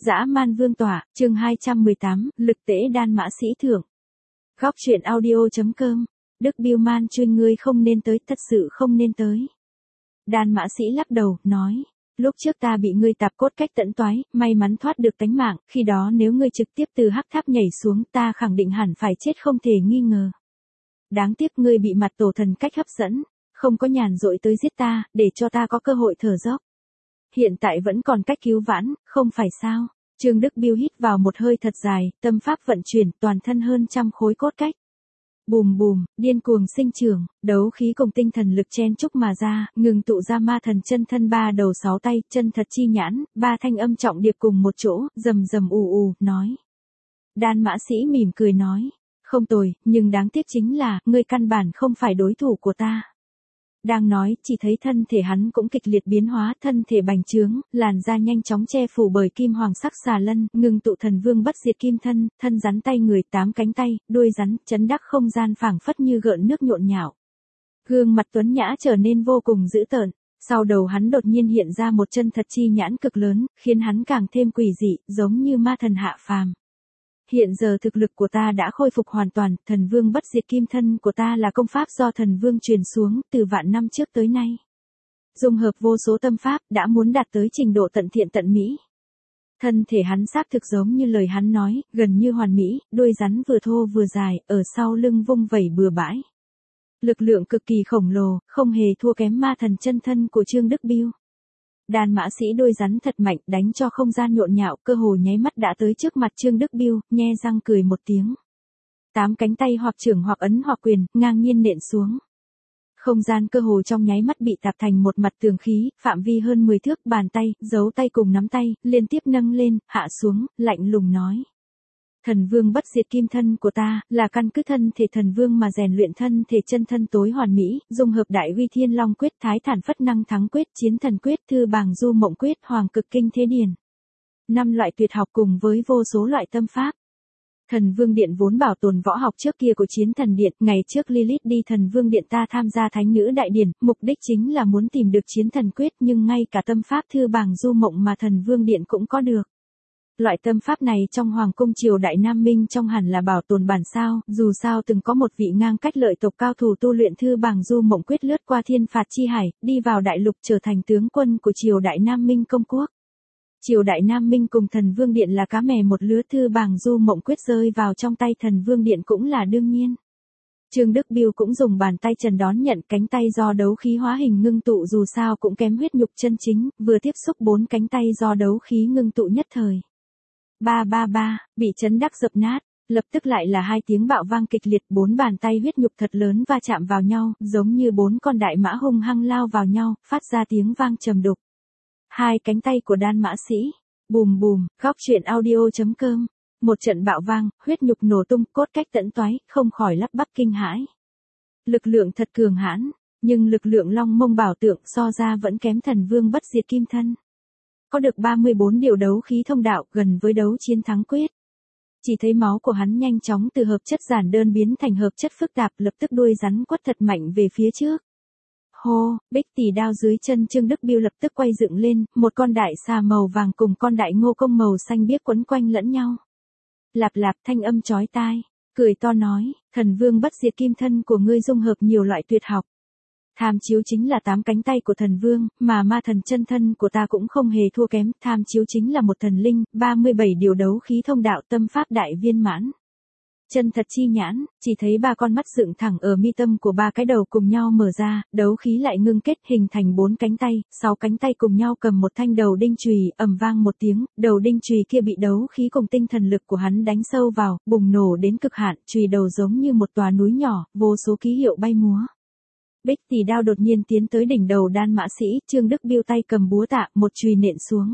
Dã man vương tỏa, chương 218, lực tễ đan mã sĩ thưởng. Góc truyện audio.com, Đức Biêu Man chuyên ngươi không nên tới, thật sự không nên tới. Đan mã sĩ lắc đầu, nói, lúc trước ta bị ngươi tạp cốt cách tận toái, may mắn thoát được tánh mạng, khi đó nếu ngươi trực tiếp từ hắc tháp nhảy xuống ta khẳng định hẳn phải chết không thể nghi ngờ. Đáng tiếc ngươi bị mặt tổ thần cách hấp dẫn, không có nhàn rỗi tới giết ta, để cho ta có cơ hội thở dốc. Hiện tại vẫn còn cách cứu vãn, không phải sao? Trương Đức Biêu hít vào một hơi thật dài, tâm pháp vận chuyển, toàn thân hơn trăm khối cốt cách. Bùm bùm, điên cuồng sinh trưởng, đấu khí cùng tinh thần lực chen chúc mà ra, ngừng tụ ra ma thần chân thân ba đầu sáu tay, chân thật chi nhãn, ba thanh âm trọng điệp cùng một chỗ, rầm rầm ù ù, nói. Đan mã sĩ mỉm cười nói, không tồi, nhưng đáng tiếc chính là, ngươi căn bản không phải đối thủ của ta. Đang nói, chỉ thấy thân thể hắn cũng kịch liệt biến hóa, thân thể bành trướng, làn da nhanh chóng che phủ bởi kim hoàng sắc xà lân, ngưng tụ thần vương bất diệt kim thân, thân rắn tay người, 8 cánh tay, đuôi rắn, chấn đắc không gian phảng phất như gợn nước nhộn nhạo. Gương mặt tuấn nhã trở nên vô cùng dữ tợn, sau đầu hắn đột nhiên hiện ra một chân thật chi nhãn cực lớn, khiến hắn càng thêm quỷ dị, giống như ma thần hạ phàm. Hiện giờ thực lực của ta đã khôi phục hoàn toàn, thần vương bất diệt kim thân của ta là công pháp do thần vương truyền xuống từ vạn năm trước tới nay. Dung hợp vô số tâm pháp đã muốn đạt tới trình độ tận thiện tận mỹ. Thân thể hắn xác thực giống như lời hắn nói, gần như hoàn mỹ, đuôi rắn vừa thô vừa dài, ở sau lưng vung vẩy bừa bãi. Lực lượng cực kỳ khổng lồ, không hề thua kém ma thần chân thân của Trương Đức Biêu. Đan mã sĩ đôi rắn thật mạnh đánh cho không gian nhộn nhạo, cơ hồ nháy mắt đã tới trước mặt Trương Đức Biêu, nhe răng cười một tiếng. 8 cánh tay hoặc chưởng hoặc ấn hoặc quyền, ngang nhiên nện xuống. Không gian cơ hồ trong nháy mắt bị tạp thành một mặt tường khí, phạm vi hơn 10 thước, bàn tay, dấu tay cùng nắm tay, liên tiếp nâng lên, hạ xuống, lạnh lùng nói. Thần vương bất diệt kim thân của ta, là căn cứ thân thể thần vương mà rèn luyện thân thể chân thân tối hoàn mỹ, dung hợp đại uy thiên long quyết, thái thản phất năng thắng quyết, chiến thần quyết, thư bàng du mộng quyết, hoàng cực kinh thế điển. 5 loại tuyệt học cùng với vô số loại tâm pháp. Thần vương điện vốn bảo tồn võ học trước kia của chiến thần điện, ngày trước Lilith đi thần vương điện ta tham gia thánh nữ đại điển, mục đích chính là muốn tìm được chiến thần quyết, nhưng ngay cả tâm pháp thư bàng du mộng mà thần vương điện cũng có được. Loại tâm pháp này trong Hoàng cung triều đại Nam Minh trong hẳn là bảo tồn bản sao, dù sao từng có một vị ngang cách lợi tộc cao thủ tu luyện thư bàng du mộng quyết lướt qua thiên phạt chi hải, đi vào đại lục trở thành tướng quân của triều đại Nam Minh công quốc. Triều đại Nam Minh cùng thần vương điện là cá mè một lứa, thư bàng du mộng quyết rơi vào trong tay thần vương điện cũng là đương nhiên. Trương Đức Biêu cũng dùng bàn tay trần đón nhận, cánh tay do đấu khí hóa hình ngưng tụ dù sao cũng kém huyết nhục chân chính, vừa tiếp xúc 4 cánh tay do đấu khí ngưng tụ nhất thời. Ba ba ba, bị chấn đắc dập nát, lập tức lại là 2 tiếng bạo vang kịch liệt, 4 bàn tay huyết nhục thật lớn va chạm vào nhau, giống như 4 con đại mã hung hăng lao vào nhau, phát ra tiếng vang trầm đục. 2 cánh tay của đan mã sĩ, bùm bùm, góc truyện audio.com, một trận bạo vang, huyết nhục nổ tung, cốt cách tận toái, không khỏi lắp bắp kinh hãi. Lực lượng thật cường hãn, nhưng lực lượng long mông bảo tượng so ra vẫn kém thần vương bất diệt kim thân. Có được 34 điều đấu khí thông đạo, gần với đấu chiến thắng quyết. Chỉ thấy máu của hắn nhanh chóng từ hợp chất giản đơn biến thành hợp chất phức tạp, lập tức đuôi rắn quất thật mạnh về phía trước. Hô, bích tỷ đao dưới chân Trương Đức Biêu lập tức quay dựng lên, một con đại xà màu vàng cùng con đại ngô công màu xanh biếc quấn quanh lẫn nhau. Lạp lạp thanh âm chói tai, cười to nói, thần vương bất diệt kim thân của ngươi dung hợp nhiều loại tuyệt học. Tham chiếu chính là 8 cánh tay của thần vương, mà ma thần chân thân của ta cũng không hề thua kém, tham chiếu chính là một thần linh, 37 điều đấu khí thông đạo, tâm pháp đại viên mãn. Chân thật chi nhãn, chỉ thấy 3 con mắt dựng thẳng ở mi tâm của 3 cái đầu cùng nhau mở ra, đấu khí lại ngưng kết hình thành 4 cánh tay, 6 cánh tay cùng nhau cầm một thanh đầu đinh chùy, ầm vang một tiếng, đầu đinh chùy kia bị đấu khí cùng tinh thần lực của hắn đánh sâu vào, bùng nổ đến cực hạn, chùy đầu giống như một tòa núi nhỏ, vô số ký hiệu bay múa. Bích tỷ đao đột nhiên tiến tới đỉnh đầu đan mã sĩ, Trương Đức Biêu tay cầm búa tạ, một chùy nện xuống.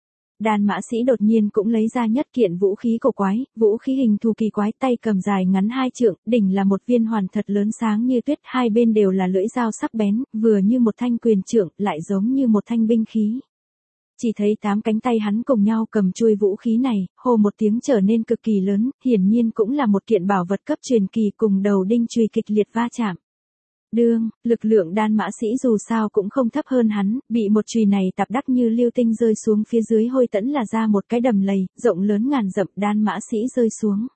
Đan mã sĩ đột nhiên cũng lấy ra nhất kiện vũ khí cổ quái, vũ khí hình thù kỳ quái, tay cầm dài ngắn 2 trượng, đỉnh là một viên hoàn thật lớn sáng như tuyết, 2 bên đều là lưỡi dao sắc bén, vừa như một thanh quyền trượng, lại giống như một thanh binh khí. Chỉ thấy 8 cánh tay hắn cùng nhau cầm chuôi vũ khí này, hô một tiếng trở nên cực kỳ lớn, hiển nhiên cũng là một kiện bảo vật cấp truyền kỳ cùng đầu đinh chùy kịch liệt va chạm. Đương, lực lượng đan mã sĩ dù sao cũng không thấp hơn hắn, bị một chùy này tạp đắc như lưu tinh rơi xuống phía dưới hôi tẫn là ra một cái đầm lầy, rộng lớn ngàn dặm, đan mã sĩ rơi xuống.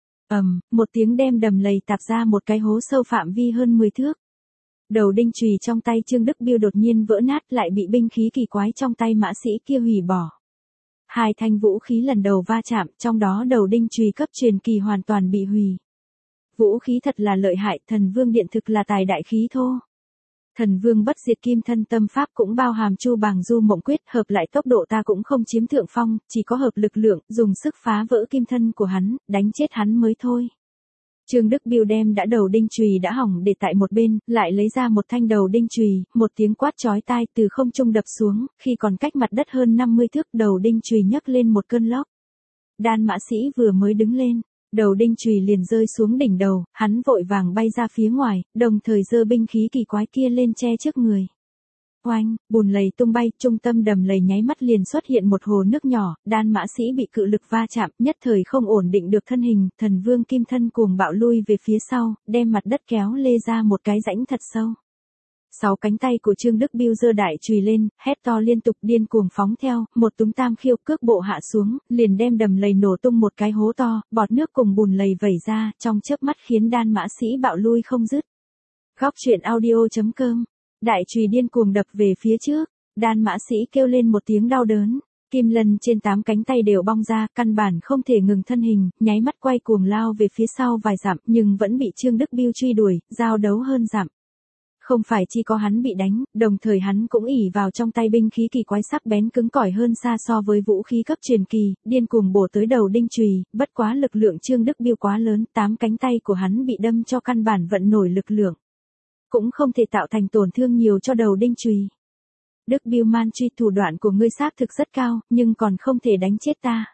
Một tiếng đem đầm lầy tạp ra một cái hố sâu phạm vi hơn 10 thước. Đầu đinh chùy trong tay Trương Đức Biêu đột nhiên vỡ nát, lại bị binh khí kỳ quái trong tay mã sĩ kia hủy bỏ. Hai thanh vũ khí lần đầu va chạm, trong đó đầu đinh chùy cấp truyền kỳ hoàn toàn bị hủy. Vũ khí thật là lợi hại, Thần Vương Điện thực là tài đại khí thô. Thần Vương bất diệt kim thân tâm pháp cũng bao hàm chu bàng du mộng quyết, hợp lại tốc độ ta cũng không chiếm thượng phong, chỉ có hợp lực lượng, dùng sức phá vỡ kim thân của hắn, đánh chết hắn mới thôi. Trương Đức Biêu đem đã đầu đinh chùy đã hỏng để tại một bên, lại lấy ra một thanh đầu đinh chùy, một tiếng quát chói tai từ không trung đập xuống, khi còn cách mặt đất hơn 50 thước, đầu đinh chùy nhấc lên một cơn lốc. Đan mã sĩ vừa mới đứng lên, đầu đinh chùy liền rơi xuống đỉnh đầu, hắn vội vàng bay ra phía ngoài, đồng thời giơ binh khí kỳ quái kia lên che trước người. Oanh, bùn lầy tung bay, trung tâm đầm lầy nháy mắt liền xuất hiện một hồ nước nhỏ, đan mã sĩ bị cự lực va chạm, nhất thời không ổn định được thân hình, Thần Vương kim thân cuồng bạo lui về phía sau, đem mặt đất kéo lê ra một cái rãnh thật sâu. 6 cánh tay của Trương Đức Biêu giơ đại chùy lên, hét to liên tục điên cuồng phóng theo, một túm tam khiêu cước bộ hạ xuống, liền đem đầm lầy nổ tung một cái hố to, bọt nước cùng bùn lầy vẩy ra, trong chớp mắt khiến đan mã sĩ bạo lui không dứt. Góc truyện audio.com. Đại chùy điên cuồng đập về phía trước, đan mã sĩ kêu lên một tiếng đau đớn, kim lân trên 8 cánh tay đều bong ra, căn bản không thể ngừng thân hình, nháy mắt quay cuồng lao về phía sau vài dặm, nhưng vẫn bị Trương Đức Biêu truy đuổi, giao đấu hơn dặm. Không phải chỉ có hắn bị đánh, đồng thời hắn cũng ỷ vào trong tay binh khí kỳ quái sắc bén cứng cỏi hơn xa so với vũ khí cấp truyền kỳ, điên cuồng bổ tới đầu đinh chùy, bất quá lực lượng Trương Đức Biêu quá lớn, 8 cánh tay của hắn bị đâm cho căn bản vận nổi lực lượng, cũng không thể tạo thành tổn thương nhiều cho đầu đinh chùy. Đức Biêu man truy, thủ đoạn của ngươi xác thực rất cao, nhưng còn không thể đánh chết ta.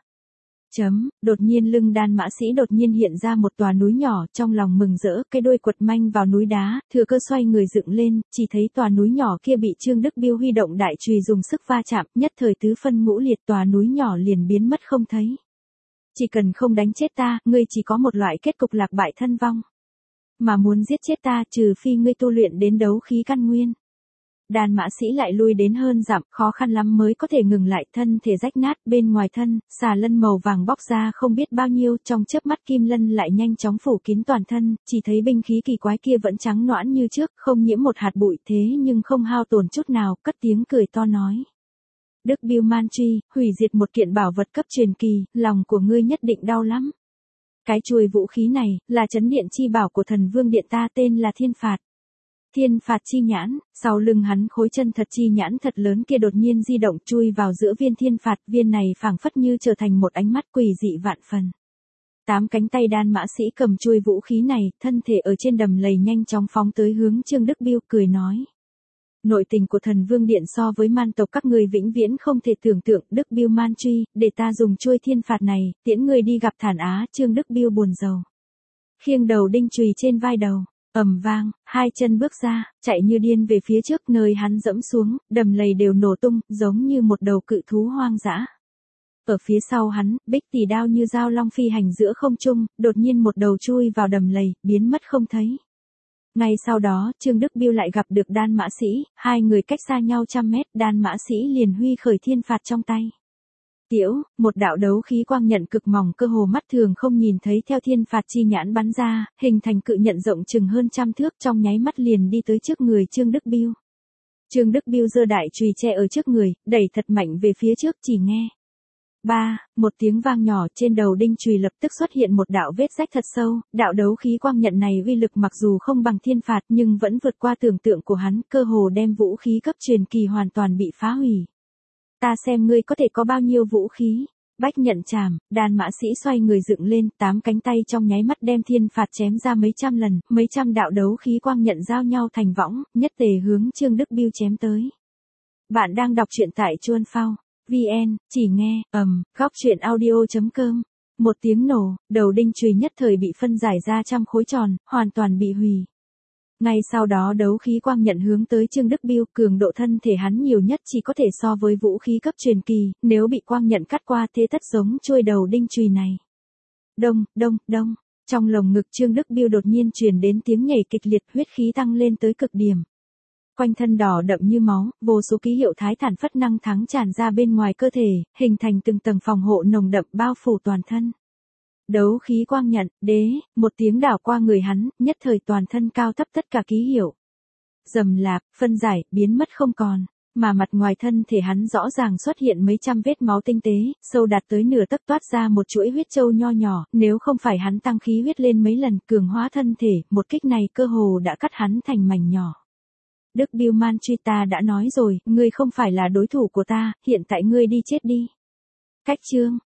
Đột nhiên lưng đan mã sĩ đột nhiên hiện ra một tòa núi nhỏ, trong lòng mừng rỡ, cái đuôi quật manh vào núi đá, thừa cơ xoay người dựng lên, chỉ thấy tòa núi nhỏ kia bị Trương Đức Biêu huy động đại chùy dùng sức va chạm, nhất thời tứ phân ngũ liệt, tòa núi nhỏ liền biến mất không thấy. Chỉ cần không đánh chết ta, ngươi chỉ có một loại kết cục lạc bại thân vong. Mà muốn giết chết ta, trừ phi ngươi tu luyện đến đấu khí căn nguyên. Đan mã sĩ lại lui đến hơn dặm, khó khăn lắm mới có thể ngừng lại, thân thể rách nát, bên ngoài thân, xà lân màu vàng bóc ra không biết bao nhiêu, trong chớp mắt kim lân lại nhanh chóng phủ kín toàn thân, chỉ thấy binh khí kỳ quái kia vẫn trắng nõn như trước, không nhiễm một hạt bụi, thế nhưng không hao tổn chút nào, cất tiếng cười to nói. Đức Biêu man truy, hủy diệt một kiện bảo vật cấp truyền kỳ, lòng của ngươi nhất định đau lắm. Cái chuôi vũ khí này, là trấn điện chi bảo của Thần Vương Điện ta, tên là Thiên Phạt. Thiên Phạt chi nhãn, sau lưng hắn khối chân thật chi nhãn thật lớn kia đột nhiên di động chui vào giữa viên thiên phạt, viên này phảng phất như trở thành một ánh mắt quỷ dị vạn phần. 8 cánh tay đan mã sĩ cầm chuôi vũ khí này, thân thể ở trên đầm lầy nhanh chóng phóng tới hướng Trương Đức Biêu, cười nói. Nội tình của Thần Vương Điện so với man tộc các người vĩnh viễn không thể tưởng tượng, Đức Biêu man truy, để ta dùng chuôi thiên phạt này, tiễn người đi gặp thản á. Trương Đức Biêu buồn rầu. Khiêng đầu đinh chùy trên vai đầu. Ầm vang, hai chân bước ra, chạy như điên về phía trước, nơi hắn dẫm xuống, đầm lầy đều nổ tung, giống như một đầu cự thú hoang dã. Ở phía sau hắn, bích tỷ đao như dao long phi hành giữa không trung, đột nhiên một đầu chui vào đầm lầy, biến mất không thấy. Ngay sau đó, Trương Đức Biêu lại gặp được đan mã sĩ, hai người cách xa nhau trăm mét, đan mã sĩ liền huy khởi thiên phạt trong tay. Một đạo đấu khí quang nhận cực mỏng cơ hồ mắt thường không nhìn thấy theo thiên phạt chi nhãn bắn ra, hình thành cự nhận rộng chừng hơn 100 thước, trong nháy mắt liền đi tới trước người Trương Đức Biêu. Trương Đức Biêu giơ đại chùy che ở trước người, đẩy thật mạnh về phía trước, chỉ nghe. Một tiếng vang nhỏ, trên đầu đinh chùy lập tức xuất hiện một đạo vết rách thật sâu, đạo đấu khí quang nhận này uy lực mặc dù không bằng thiên phạt nhưng vẫn vượt qua tưởng tượng của hắn, cơ hồ đem vũ khí cấp truyền kỳ hoàn toàn bị phá hủy. Ta xem ngươi có thể có bao nhiêu vũ khí. Bách nhận chàm, đan mã sĩ xoay người dựng lên, 8 cánh tay trong nháy mắt đem thiên phạt chém ra mấy trăm lần, mấy trăm đạo đấu khí quang nhận giao nhau thành võng, nhất tề hướng Trương Đức Biêu chém tới. Bạn đang đọc truyện tại Chuan Phao VN, chỉ nghe, góc truyện audio.com. Một tiếng nổ, đầu đinh chùy nhất thời bị phân giải ra trăm khối tròn, hoàn toàn bị hủy. Ngay sau đó đấu khí quang nhận hướng tới Trương Đức Biêu, cường độ thân thể hắn nhiều nhất chỉ có thể so với vũ khí cấp truyền kỳ, nếu bị quang nhận cắt qua thế tất giống chuôi đầu đinh chùy này. Đông, Trong lồng ngực Trương Đức Biêu đột nhiên truyền đến tiếng nhảy kịch liệt, huyết khí tăng lên tới cực điểm. Quanh thân đỏ đậm như máu, vô số ký hiệu thái thản phất năng thắng tràn ra bên ngoài cơ thể, hình thành từng tầng phòng hộ nồng đậm bao phủ toàn thân. Đấu khí quang nhận, đế, một tiếng đảo qua người hắn, nhất thời toàn thân cao thấp tất cả ký hiệu. Rầm lạp, phân giải, biến mất không còn, mà mặt ngoài thân thể hắn rõ ràng xuất hiện mấy trăm vết máu tinh tế, sâu đạt tới nửa tấc toát ra một chuỗi huyết châu nho nhỏ, nếu không phải hắn tăng khí huyết lên mấy lần cường hóa thân thể, một kích này cơ hồ đã cắt hắn thành mảnh nhỏ. Đức Biêu Man truy ta đã nói rồi, ngươi không phải là đối thủ của ta, hiện tại ngươi đi chết đi. Cách chương